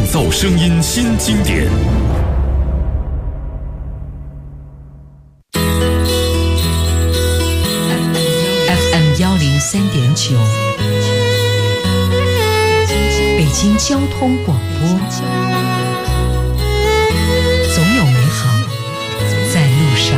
造声音新经典。 FM 103.9，北京交通广播，总有美好在路上。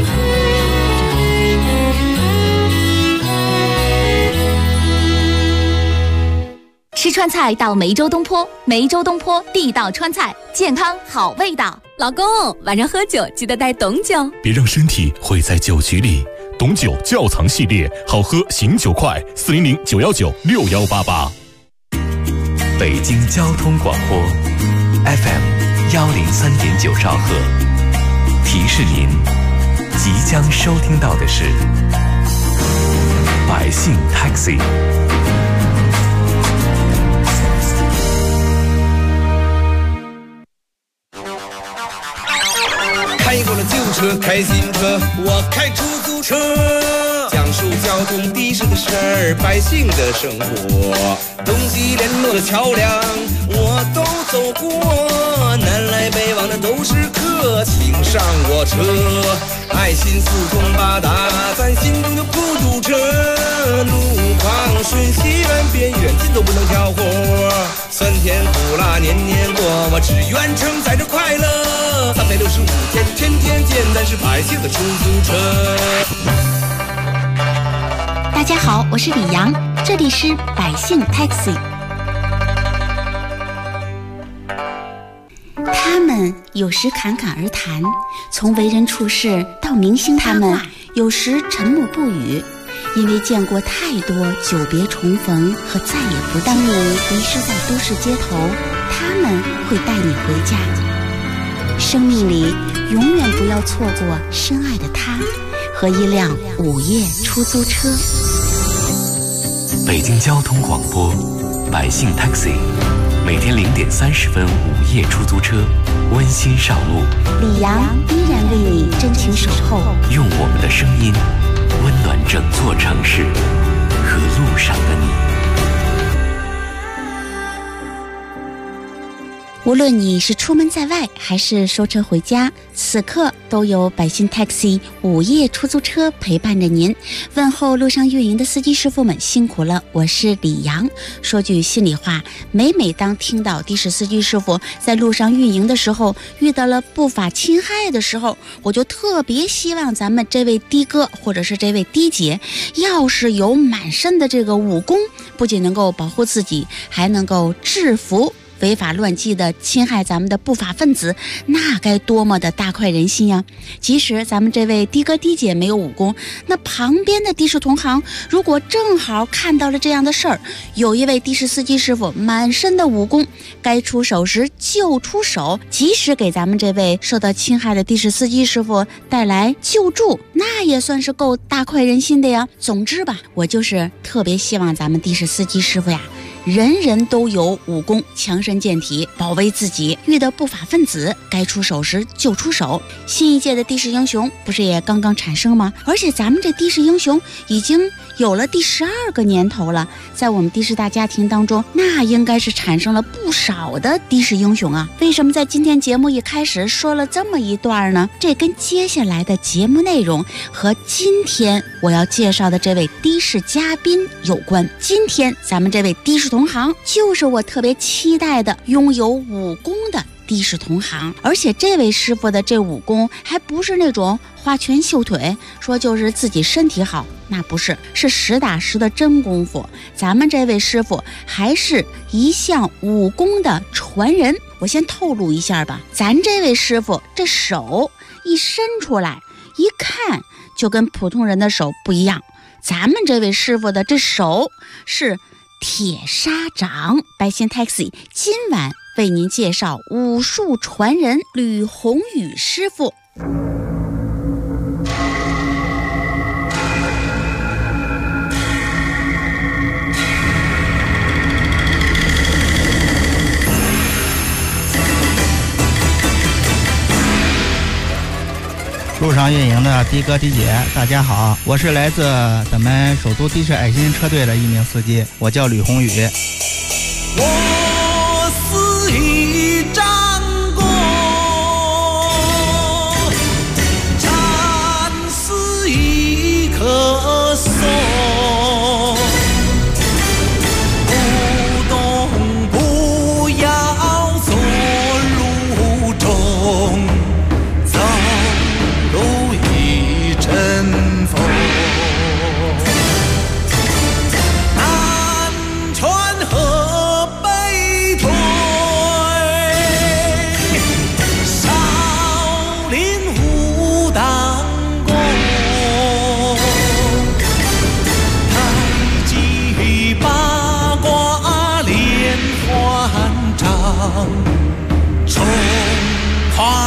吃川菜到梅州东坡，梅州东坡地道川菜，健康好味道。 老公，晚上喝酒记得带董酒， 别让身体毁在酒局里。董酒窖藏系列，好喝醒酒快，400-919-6188。 北京交通广播 FM 103.9兆赫，提示您即将收听到的是百姓 Taxi。 开过了旧车，开新车，我开出租车，讲述交通的士的事儿，百姓的生活，东西联络的桥梁我都走过，南来北往的都是客，请上我车，爱心四通八达，咱心中就不堵车，路况顺西远边远近都不能挑活，酸甜苦辣年年过，我只愿承载着快乐，365天天天见，咱是百姓的出租车。 大家好，我是李阳，这里是百姓 Taxi。 他们有时侃侃而谈，从为人处事到明星他们有时沉默不语，因为见过太多久别重逢和再也不当你迷失在都市街头，他们会带你回家。生命里永远不要错过深爱的他和一辆午夜出租车。 北京交通广播百姓 Taxi， 每天0点30分午夜出租车，温馨上路。 李阳依然为你真情守候， 用我们的声音温暖整座城市和路上的你。 无论你是出门在外还是收车回家，此刻都有百姓 Taxi 午夜出租车陪伴着您。问候路上运营的司机师傅们辛苦了，我是李阳。说句心里话，每当听到的士司机师傅在路上运营的时候遇到了不法侵害的时候，我就特别希望咱们这位的哥或者是这位的姐，要是有满身的这个武功，不仅能够保护自己，还能够制服违法乱纪的侵害咱们的不法分子，那该多么的大快人心呀！即使咱们这位的哥的姐没有武功，那旁边的的士同行如果正好看到了这样的事儿，有一位的士司机师傅满身的武功，该出手时就出手，及时给咱们这位受到侵害的的士司机师傅带来救助，那也算是够大快人心的呀。总之吧，我就是特别希望咱们的士司机师傅呀，人人都有武功，强身健体，保卫自己，遇到不法分子该出手时就出手。新一届的的士英雄不是也刚刚产生吗？而且咱们这的士英雄已经有了第12个年头了，在我们的士大家庭当中，那应该是产生了不少的的士英雄啊。为什么在今天节目一开始说了这么一段呢？这跟接下来的节目内容和今天我要介绍的这位的士嘉宾有关。今天咱们这位的士同行就是我特别期待的拥有武功的的士同行，而且这位师傅的这武功还不是那种花拳绣腿，说就是自己身体好，那不是，是实打实的真功夫。咱们这位师傅还是一项武功的传人。我先透露一下吧，咱这位师傅这手一伸出来，一看就跟普通人的手不一样，咱们这位师傅的这手是铁砂掌。百姓 Taxi 今晚为您介绍武术传人吕宏宇师傅。 路上运营的的哥的姐大家好，我是来自咱们首都的士爱心车队的一名司机，我叫吕宏宇。 我是一张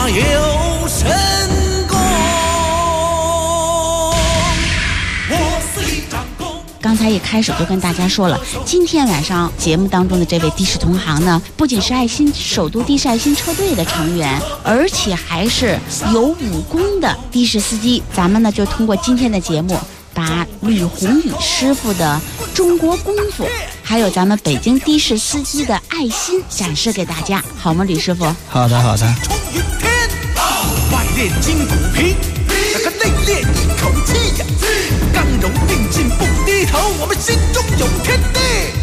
大有神功。我是一张弓。 刚才一开始就跟大家说了，今天晚上节目当中的这位的士同行呢，不仅是首都的士爱心车队的成员，而且还是有武功的的士司机。咱们呢就通过今天的节目，把吕宏宇师傅的中国功夫，还有咱们北京的士司机的爱心展示给大家，好吗，吕师傅？ 好的好的。 冲云天，外练筋骨皮，那个内练一口气呀，刚柔并进不低头，我们心中有天地。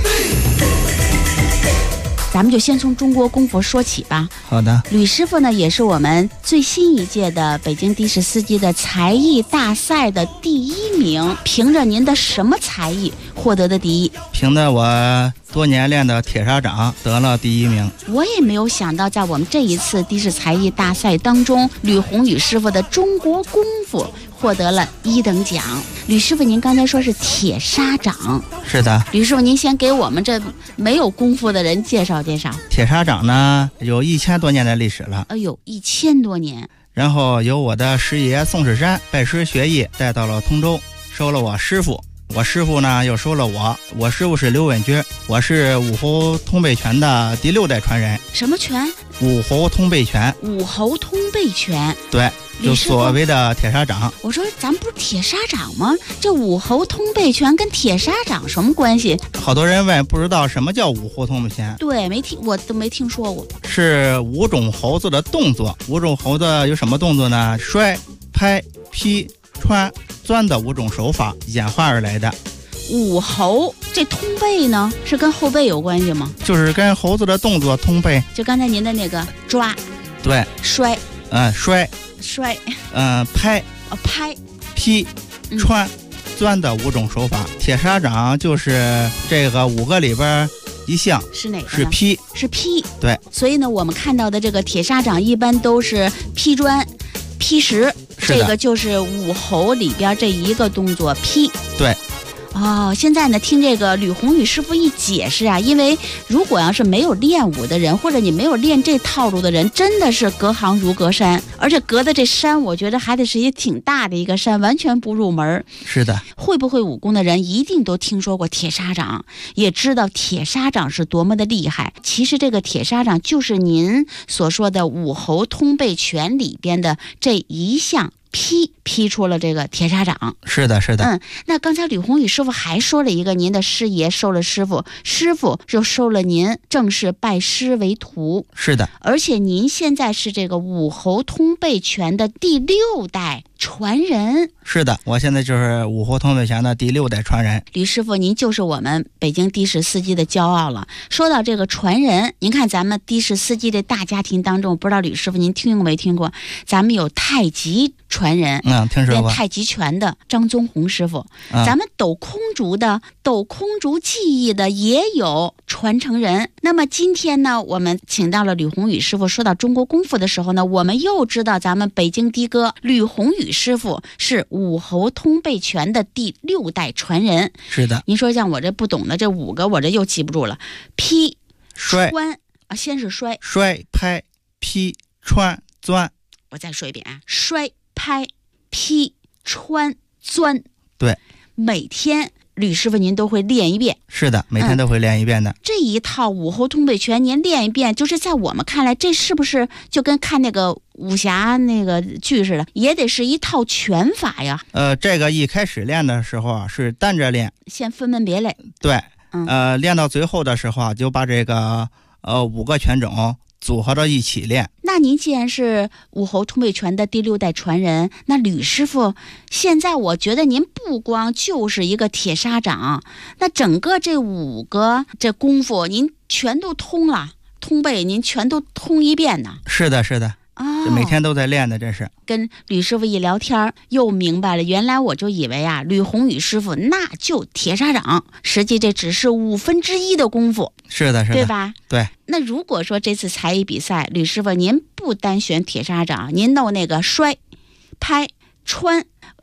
咱们就先从中国功夫说起吧。 好的。 吕师傅呢，也是我们最新一届的北京的士司机的才艺大赛的第1名。凭着您的什么才艺获得的第一？ 凭着我多年练的铁砂掌得了第1名。 我也没有想到，在我们这一次的士才艺大赛当中，吕宏宇师傅的中国功夫获得了1等奖。吕师傅，您刚才说是铁砂掌。 是的。 吕师傅，您先给我们这没有功夫的人介绍介绍。 铁砂掌呢，有1000多年的历史了。 哎呦，1000多年。 然后由我的师爷宋世山拜师学艺，带到了通州，收了我师傅。我师傅呢又收了我。我师傅是刘文军，我是武侯通背拳的第6代传人。 什么拳？ 武侯通背拳。 武侯通背拳。 对，就所谓的铁砂掌。 我说咱不是铁砂掌吗？这武侯通背拳跟铁砂掌什么关系？ 好多人问不知道什么叫武侯通背拳。 对，我都没听说过。 是5种猴子的动作。5种猴子有什么动作呢？摔、拍、劈、穿、钻的5种手法演化而来的。 武侯这通背呢，是跟后背有关系吗？ 就是跟猴子的动作通背。 就刚才您的那个抓， 对， 摔， 摔，拍， 拍， 劈，穿，钻的5种手法。铁砂掌就是这个5个里边一项。 是哪个呢？ 是劈。 是劈。 对。 所以呢，我们看到的这个铁砂掌一般都是劈砖、劈石，这个就是武侯里边这一个动作劈。 对。 哦，现在呢，听这个吕宏宇师傅一解释啊，因为如果要是没有练武的人，或者你没有练这套路的人，真的是隔行如隔山，而且隔的这山，我觉得还得是一挺大的一个山，完全不入门。 是的。 会不会武功的人一定都听说过铁砂掌，也知道铁砂掌是多么的厉害。其实这个铁砂掌就是您所说的武侯通背拳里边的这一项。劈出了这个铁砂掌。 是的，是的。 那刚才吕宏宇师傅还说了一个，您的师爷收了师傅，师傅就收了您，正式拜师为徒。 是的。 而且您现在是这个武侯通背拳的第6代传人。 是的，我现在就是武侯通背拳的第6代传人。 吕师傅，您就是我们北京的士司机的骄傲了。说到这个传人，您看咱们的士司机的大家庭当中，不知道吕师傅您听过没听过？咱们有太极传人， 听说过。 练太极拳的张宗宏师傅，咱们抖空竹技艺的也有传承人。那么今天呢，我们请到了吕宏宇师傅。说到中国功夫的时候呢，我们又知道咱们北京的哥吕宏宇师傅是武侯通背拳的第6代传人。 是的。 您说像我这不懂的这5个，我这又记不住了。劈、 摔、 穿啊，先是摔， 拍、劈、穿、钻。 我再说一遍啊，摔、拍、劈、穿、钻。 对。 每天吕师傅您都会练一遍。 是的，每天都会练一遍的。 这一套武侯通背拳您练一遍，就是在我们看来，这是不是就跟看那个武侠那个剧似的，也得是一套拳法呀？ 这个一开始练的时候啊，是单着练， 先分门别类。 对。练到最后的时候啊，就把这个5个拳种组合到一起练。 那您既然是武侯通背拳的第6代传人，那吕师傅现在我觉得您不光就是一个铁砂掌，那整个这5个这功夫您全都通了，通背您全都通一遍呢？ 是的，是的。每天都在练的，这是。 跟吕师傅一聊天又明白了，原来我就以为啊，吕宏宇师傅那就铁砂掌，实际这只是1/5的功夫。 是的，是的， 对吧？ 对。 那如果说这次才艺比赛，吕师傅您不单选铁砂掌，您弄那个摔、拍、穿，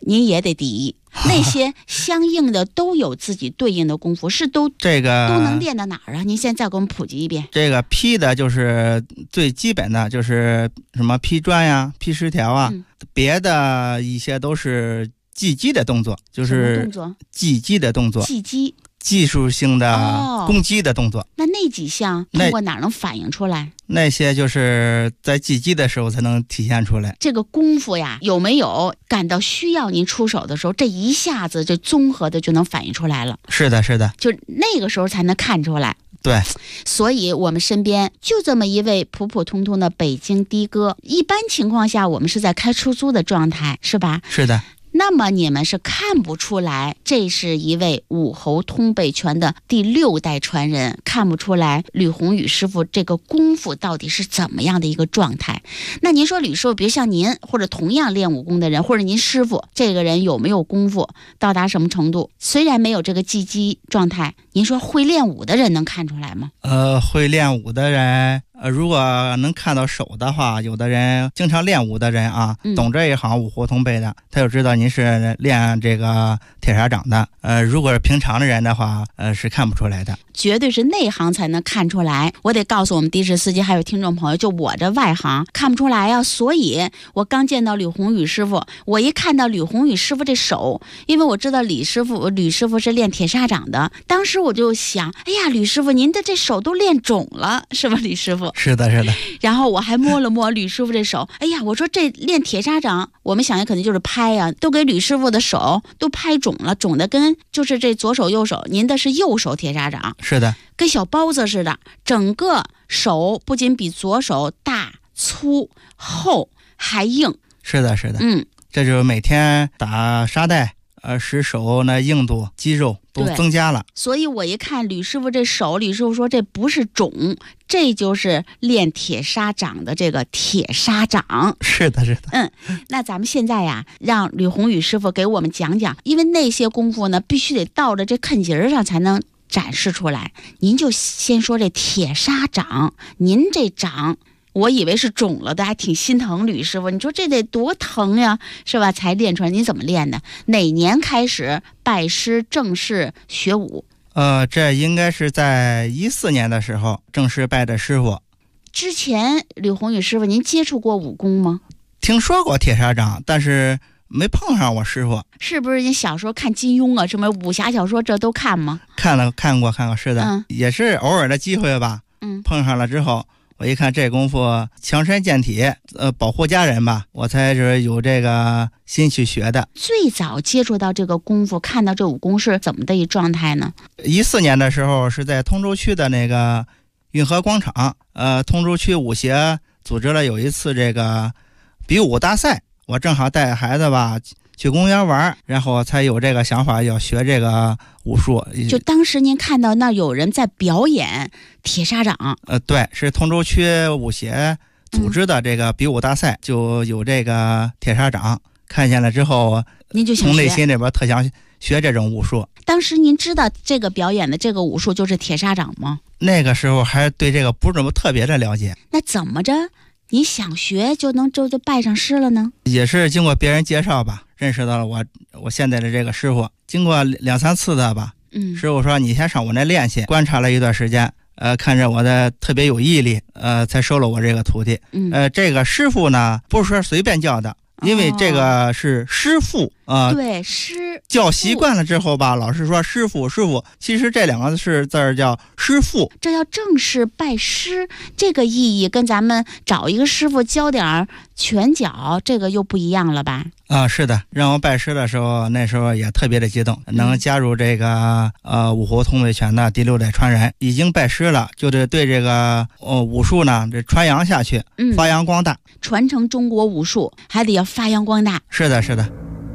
您也得第一。那些相应的都有自己对应的功夫，是都能练到哪儿啊？您现在再给我们普及一遍。 这个劈的就是最基本的，就是什么劈砖呀、劈石条啊，别的一些都是技击的动作，就是技击的动作，技术性的攻击的动作。 那几项通过哪能反映出来？ 那些就是在技击的时候才能体现出来。 这个功夫呀，有没有感到需要您出手的时候，这一下子就综合的就能反映出来了？ 是的，是的， 就那个时候才能看出来。 对， 所以我们身边就这么一位普普通通的北京的哥，一般情况下我们是在开出租的状态，是吧？ 是的。 那么你们是看不出来这是一位武侯通背拳的第6代传人，看不出来吕宏宇师傅这个功夫到底是怎么样的一个状态。那您说吕师傅，比如像您或者同样练武功的人，或者您师傅这个人有没有功夫到达什么程度？虽然没有这个技击状态，您说会练武的人能看出来吗？ 会练武的人如果能看到手的话，有的人经常练武的人啊，懂这一行武侯通背的，他就知道您是练这个铁砂掌的。如果是平常的人的话，是看不出来的。 绝对是内行才能看出来。我得告诉我们的士司机还有听众朋友，就我这外行看不出来呀。所以我刚见到吕宏宇师傅，我一看到吕宏宇师傅这手，因为我知道吕师傅是练铁砂掌的，当时我就想，哎呀，吕师傅您的这手都练肿了，是吧？吕师傅是的，是的。 然后我还摸了摸吕师傅这手，哎呀，我说这练铁砂掌，我们想的肯定就是拍呀，都给吕师傅的手都拍肿了，肿的跟就是这左手右手，您的是右手铁砂掌。 是的， 跟小包子似的，整个手不仅比左手大、粗、厚，还硬。 是的，是的，这就是每天打沙袋，使手那硬度、肌肉都增加了。 所以我一看吕师傅这手，吕师傅说这不是肿，这就是练铁砂掌的这个铁砂掌。 是的，是的。 那咱们现在呀，让吕宏宇师傅给我们讲讲，因为那些功夫呢，必须得到了这坎节上才能展示出来。您就先说这铁砂掌，您这掌我以为是肿了的，还挺心疼吕师傅。你说这得多疼呀，是吧？才练出来。您怎么练的？哪年开始拜师正式学武？ 这应该是在14年的时候正式拜的师傅。 之前吕宏宇师傅您接触过武功吗？ 听说过铁砂掌，但是没碰上我师傅。 是不是你小时候看金庸啊，什么武侠小说这都看吗？ 看过，是的，也是偶尔的机会吧。碰上了之后，我一看这功夫强身健体，保护家人吧，我才是有这个心去学的。 最早接触到这个功夫，看到这武功是怎么的一状态呢 ？14年的时候是在通州区的那个运河广场，通州区武协组织了有一次这个比武大赛，我正好带孩子吧去公园玩，然后才有这个想法要学这个武术。 就当时您看到那有人在表演铁砂掌？ 对，是通州区武协组织的这个比武大赛，就有这个铁砂掌。看见了之后， 您就想从内心里边特想学这种武术。 当时您知道这个表演的这个武术就是铁砂掌吗？ 那个时候还对这个不是这么特别的了解。 那怎么着你想学就拜上师了呢？ 也是经过别人介绍吧，认识到了我现在的这个师傅。经过2-3次的吧，师傅说你先上我那练去，观察了一段时间，看着我的特别有毅力，才收了我这个徒弟。这个师傅呢，不是说随便叫的，因为这个是师傅对，师叫习惯了之后吧，老是说师傅，其实这2个字叫师傅。 这要正式拜师，这个意义跟咱们找一个师傅教点拳脚，这个又不一样了吧？ 是的，让我拜师的时候，那时候也特别的激动，能加入这个武侯通背拳的第6代传人。已经拜师了，就得对这个武术呢这传扬下去，发扬光大， 传承中国武术还得要发扬光大。 是的，是的。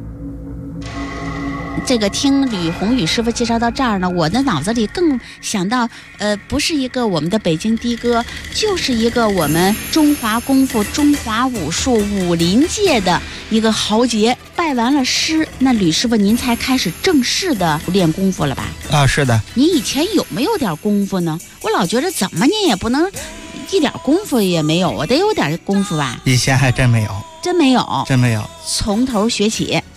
这个听吕宏宇师傅介绍到这儿呢，我的脑子里更想到，不是一个我们的北京的哥，就是一个我们中华功夫、中华武术武林界的一个豪杰。拜完了师，那吕师傅您才开始正式的练功夫了吧？ 是的。 您以前有没有点功夫呢？我老觉得怎么您也不能一点功夫也没有，我得有点功夫吧？ 以前还真没有。 真没有， 真没有， 从头学起。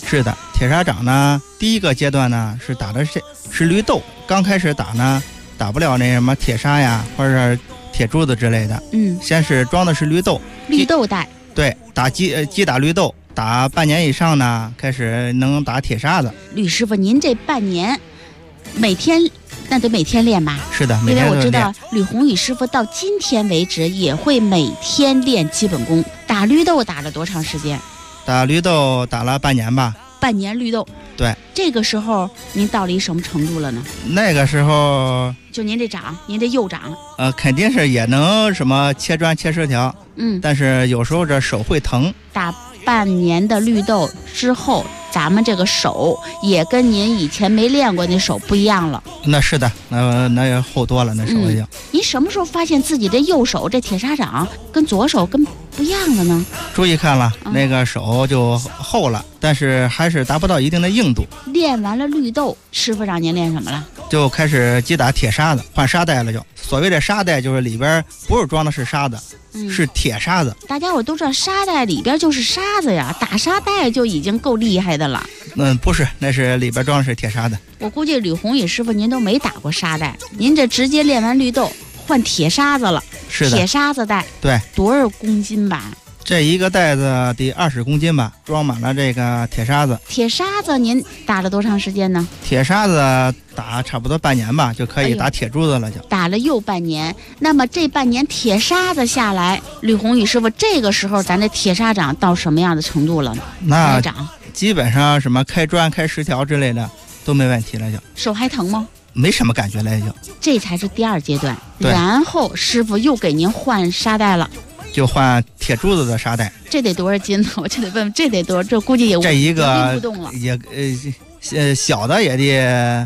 是的，铁砂掌呢，第一个阶段呢是打的是绿豆，刚开始打呢打不了那什么铁砂呀，或者是铁珠子之类的。先是装的是绿豆， 绿豆带。 对，打击打绿豆，打半年以上呢，开始能打铁砂子。 吕师傅，您这半年每天那得每天练吧？ 是的，每因天都练。 为我知道吕宏宇师傅到今天为止也会每天练基本功。打绿豆打了多长时间？ 打绿豆打了半年吧。 半年绿豆。 对。 这个时候您到了一什么程度了呢？ 那个时候就您这掌，您这右掌， 肯定是也能什么切砖切石条，但是有时候这手会疼。 打半年的绿豆之后，咱们这个手也跟您以前没练过那手不一样了。 那是的，那也厚多了，那手已经。 您什么时候发现自己这右手这铁砂掌跟左手跟不一样了呢？ 注意看了，那个手就厚了，但是还是达不到一定的硬度。 练完了绿豆，师傅让您练什么了？ 就开始击打铁砂子，换砂带了就。所谓的砂带就是里边不是装的是沙子，是铁砂子。 大家伙都知道砂带里边就是沙子呀，打砂带就已经够厉害的了。 不是，那是里边装的是铁砂子。 我估计吕宏宇师傅您都没打过砂带，您这直接练完绿豆换铁砂子了。 是的， 铁砂子带。 对。 多少公斤吧？ 这一个袋子得20公斤吧，装满了这个铁砂子。 铁砂子您打了多长时间呢？ 铁砂子打差不多半年吧，就可以打铁珠子了就。 打了又半年，那么这半年铁砂子下来，吕宏宇师傅这个时候咱这铁砂掌到什么样的程度了呢？ 那基本上什么开砖开石条之类的都没问题了就。 手还疼吗？ 没什么感觉了就。 这才是第二阶段，然后师傅又给您换砂带了。 就换铁珠子的砂带。 这得多少斤呢？我就得问，这得多？这估计也这一个不动了。 也小的也得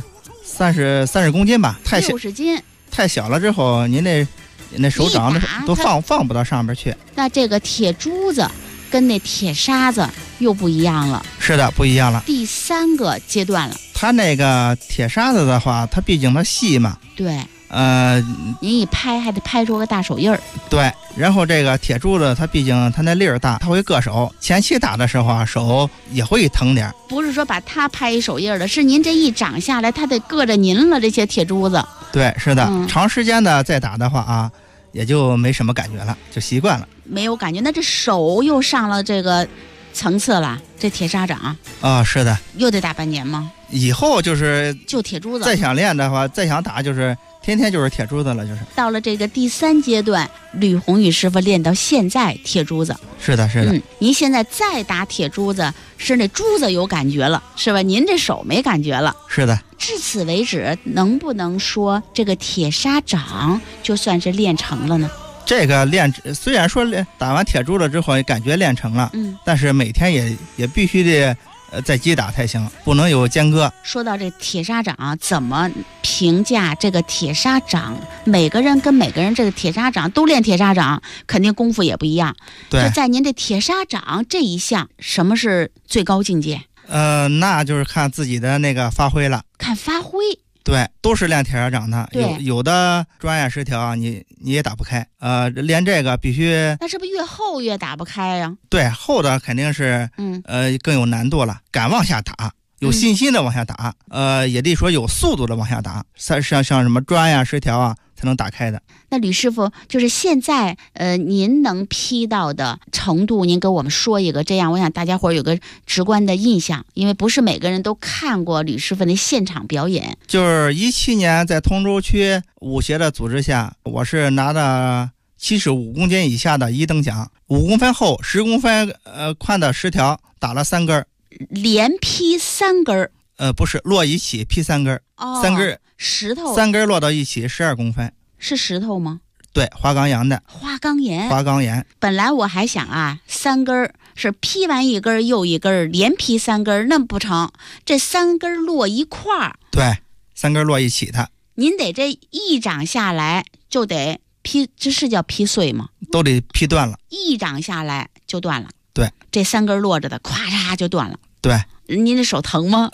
30公斤吧，太小 60斤。 太小了之后，您那手掌都放不到上边去。 那这个铁珠子跟那铁砂子又不一样了。 是的，不一样了。 第三个阶段了。 它那个铁砂子的话，它毕竟它细嘛。 对。您一拍还得拍出个大手印儿。 对，然后这个铁珠子它毕竟它那粒儿大，它会硌手。前期打的时候啊，手也会疼点。 不是说把它拍一手印儿的，是您这一掌下来，它得硌着您了。这些铁珠子。 对，是的，长时间的再打的话啊，也就没什么感觉了，就习惯了。 没有感觉，那这手又上了这个层次了。这铁砂掌是的， 又得打半年吗？ 以后就铁珠子。 再想练的话，再想打就是天天就是铁珠子了，就是。 到了这个第三阶段，吕宏宇师傅练到现在铁珠子。 是的，是的。 您现在再打铁珠子，是那珠子有感觉了，是吧？您这手没感觉了。 是的。 至此为止，能不能说这个铁砂掌就算是练成了呢？ 这个虽然说打完铁珠子之后感觉练成了，但是每天也必须得再击打才行，不能有间隔。 说到这铁砂掌，怎么评价这个铁砂掌？每个人跟每个人这个铁砂掌都练铁砂掌，肯定功夫也不一样。 对， 就在您这铁砂掌这一项，什么是最高境界？ 那就是看自己的那个发挥了。 看发挥。 对，都是练铁砂掌的。有的砖呀石条啊，你也打不开。练这个必须。 那是不是越厚越打不开呀？ 对，厚的肯定是更有难度了。敢往下打，有信心的往下打，也得说有速度的往下打。像什么砖呀石条啊，才能打开的。 那吕师傅，就是现在您能劈到的程度，您给我们说一个，这样我想大家伙有个直观的印象，因为不是每个人都看过吕师傅那现场表演。 就是17年在通州区武协的组织下，我是拿的75公斤以下的1等奖，5公分厚10公分宽的石条打了3根， 连劈3根。 不是，摞一起劈3根，3根石头 ，3根摞到一起12公分。 是石头吗？ 对，花岗岩的。 花岗岩。 花岗岩。 本来我还想啊，3根是劈完1根又1根，连劈3根，那不成，这3根摞一块儿。 对，3根摞一起的。 您得这一掌下来就得劈，这是叫劈碎吗？ 都得劈断了。 一掌下来就断了。 对， 这3根摞着的，咵嚓就断了。 对。 您这手疼吗？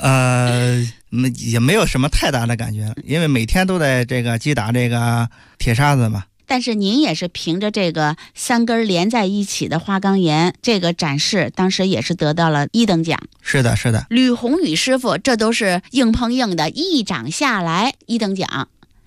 也没有什么太大的感觉，因为每天都在这个击打这个铁砂子嘛。 但是您也是凭着这个3根连在一起的花岗岩这个展示，当时也是得到了1等奖。 是的，是的。 吕宏宇师傅，这都是硬碰硬的，一掌下来1等奖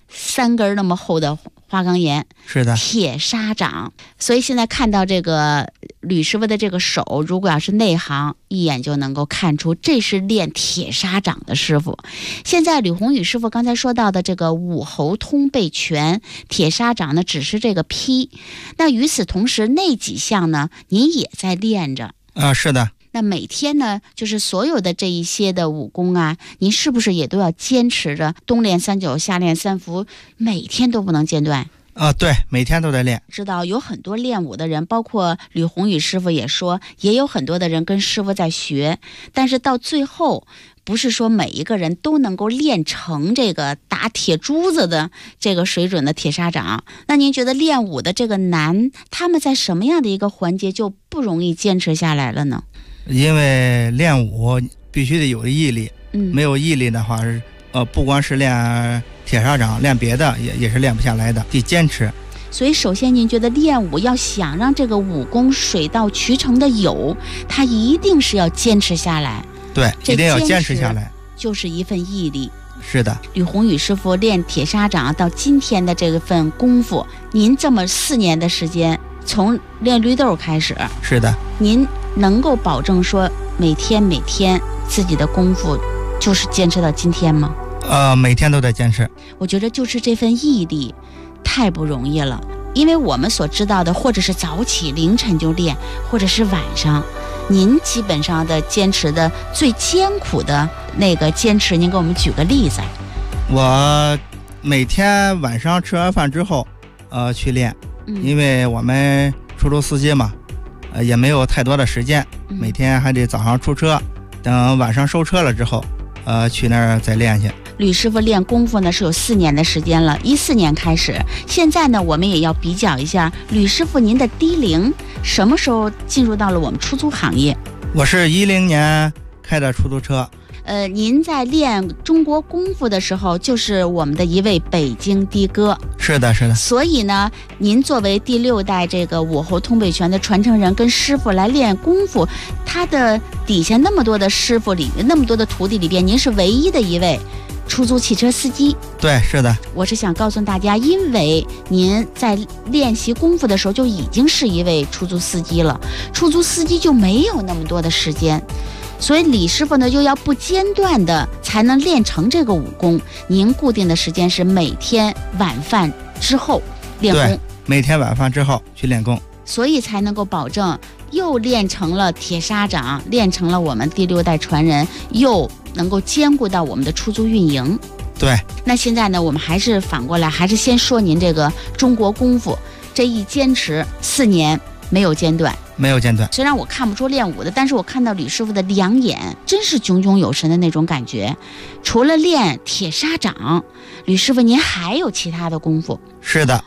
，3根那么厚的花岗岩， 是的， 铁砂掌。所以现在看到这个吕师傅的这个手，如果要是内行，一眼就能够看出这是练铁砂掌的师傅。现在吕宏宇师傅刚才说到的这个武侯通背拳、铁砂掌呢，只是这个批。那与此同时，那几项呢，您也在练着是的。 那每天呢，就是所有的这一些的武功啊，您是不是也都要坚持着冬练3九，夏练3伏，每天都不能间断？ 对，每天都在练。 知道有很多练武的人，包括吕宏宇师傅也说，也有很多的人跟师傅在学，但是到最后不是说每一个人都能够练成这个打铁珠子的这个水准的铁砂掌。那您觉得练武的这个难，他们在什么样的一个环节就不容易坚持下来了呢？ 因为练武必须得有毅力，没有毅力的话是不光是练铁砂掌，练别的也是练不下来的，得坚持。 所以首先您觉得练武要想让这个武功水到渠成的有，它一定是要坚持下来。 对，一定要坚持下来， 就是一份毅力。 是的。 吕宏宇师傅练铁砂掌到今天的这份功夫，您这么4年的时间，从练绿豆开始， 是的， 您能够保证说每天自己的功夫就是坚持到今天吗？ 每天都在坚持。 我觉得就是这份毅力太不容易了，因为我们所知道的，或者是早起凌晨就练，或者是晚上，您基本上的坚持的最艰苦的那个坚持，您给我们举个例子。 我每天晚上吃完饭之后去练，因为我们出租司机嘛，也没有太多的时间，每天还得早上出车，等晚上收车了之后去那儿再练去。 吕师傅练功夫呢是有4年的时间了，14年开始。现在呢，我们也要比较一下吕师傅您的低龄什么时候进入到了我们出租行业？ 我是10年开的出租车。 您在练中国功夫的时候，就是我们的一位北京的哥。 是的，是的。 所以呢，您作为第6代这个武侯通背拳的传承人跟师傅来练功夫，他的底下那么多的师傅里面，那么多的徒弟里边，您是唯一的一位出租汽车司机。 对，是的。 我是想告诉大家，因为您在练习功夫的时候就已经是一位出租司机了，出租司机就没有那么多的时间，所以李师傅呢又要不间断的才能练成这个武功。您固定的时间是每天晚饭之后练功。 对，每天晚饭之后去练功， 所以才能够保证又练成了铁砂掌，练成了我们第6代传人，又能够兼顾到我们的出租运营。 对。 那现在呢，我们还是反过来，还是先说您这个中国功夫这一坚持4年没有间断。 没有间断。 虽然我看不出练武的，但是我看到吕师傅的两眼真是炯炯有神的那种感觉。除了练铁砂掌，吕师傅您还有其他的功夫？ 是的。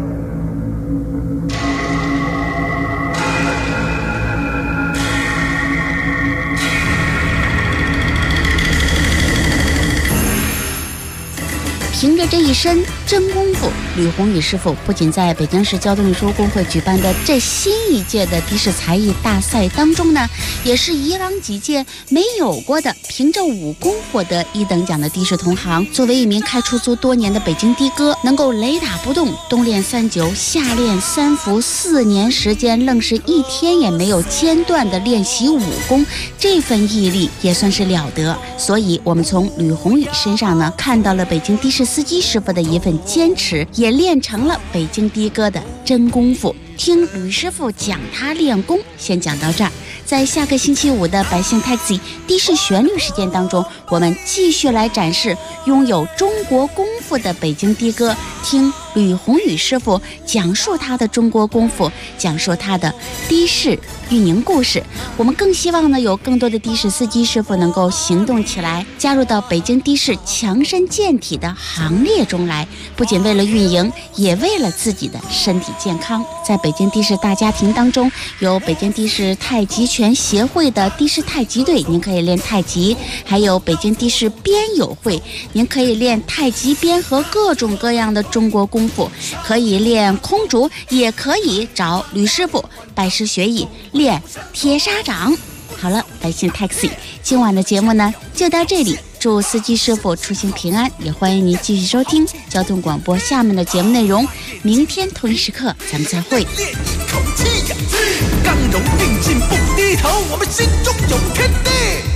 凭着这一身真功夫，吕宏宇师傅不仅在北京市交通运输工会举办的这新一届的的士才艺大赛当中呢，也是以往几届没有过的，凭着武功获得1等奖的的士同行。作为一名开出租多年的北京的哥，能够雷打不动，冬练3九，夏练3伏，4年时间愣是一天也没有间断的练习武功，这份毅力也算是了得。所以我们从吕宏宇身上呢，看到了北京的士司机师傅的一份坚持，也练成了北京的哥的真功夫。听吕师傅讲他练功，先讲到这儿。在下个星期五的百姓 Taxi 的士旋律时间当中，我们继续来展示拥有中国功夫的北京的哥，听吕宏宇师傅讲述他的中国功夫，讲述他的的士运营故事。我们更希望呢，有更多的的士司机师傅能够行动起来，加入到北京的士强身健体的行列中来，不仅为了运营，也为了自己的身体健康。在北京的士大家庭当中，有北京的士太极拳协会的的士太极队，您可以练太极；还有北京的士鞭友会，您可以练太极鞭和各种各样的中国功功夫，可以练空竹，也可以找吕师傅拜师学艺练铁砂掌。好了，百姓 Taxi 今晚的节目呢就到这里，祝司机师傅出行平安，也欢迎您继续收听交通广播下面的节目内容。明天同一时刻咱们再会。 练一口气呀，刚柔并进不低头，我们心中有天地。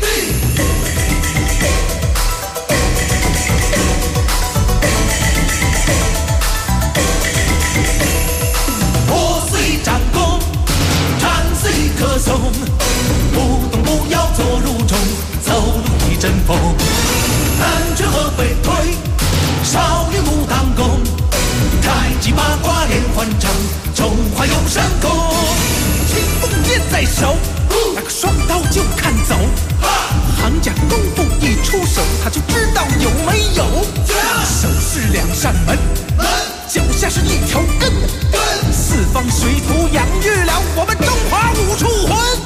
我是一张弓，战是一棵松，不动不要做如钟，走路一阵风。南拳和北推，少林武当功，太极八卦连环掌，中华有神功。青锋剑在手，那个双刀就看走。行家功夫一出手，他就知道有没有。手是两扇门，脚下是一条根，四方水土养育了我们中华武术魂。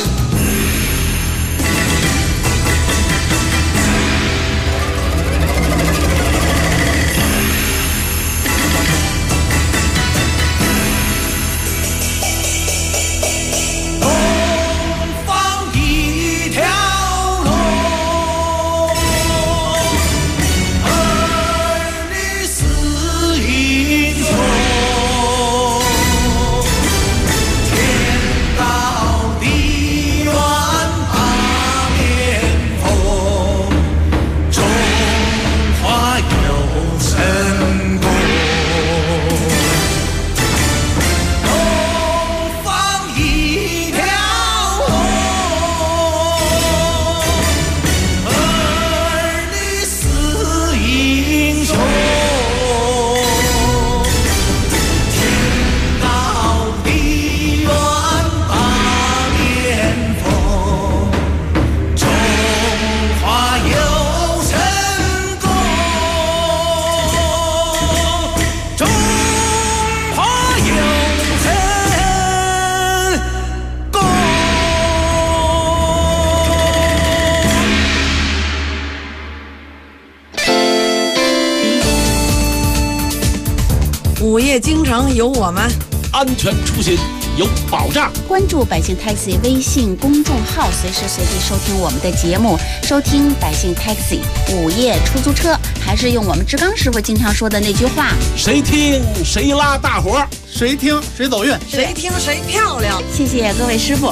午夜京城有我们， 安全出行有保障。 关注百姓 Taxi 微信公众号，随时随地收听我们的节目，收听百姓 Taxi 午夜出租车。还是用我们志刚师傅经常说的那句话： 谁听谁拉大伙， 谁听谁走运， 谁听谁漂亮。 谢谢各位师傅。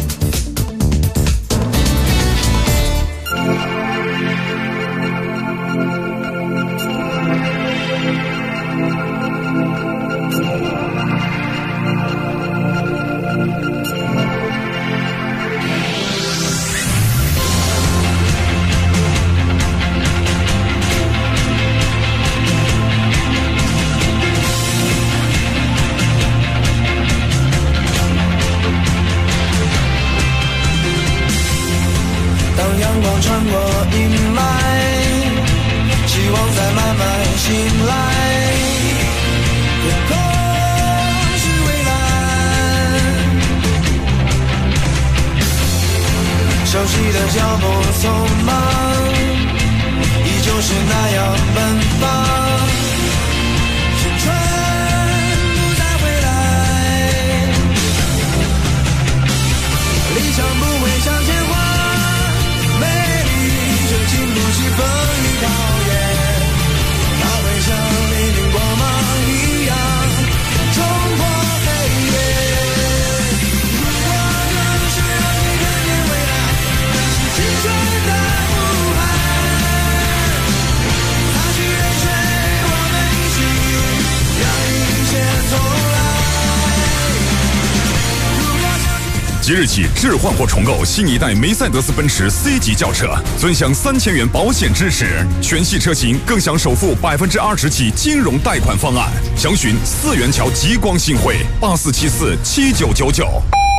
阳光穿过阴霾，希望在慢慢醒来。天空是蔚蓝，熟悉的脚步匆忙，依旧是那样奔放。青春不再回来，理想不会向前滑。美丽就经不起风雨考验，它会像黎明光芒一样冲破黑夜。如果能是让你看见未来，那是青春的呼喊。擦去泪水，我们一起让一切重来。 即日起置换或重购新一代梅赛德斯奔驰 C 级轿车，尊享3000元保险支持，全系车型更享首付20%起金融贷款方案。详询4元桥极光信汇84747999。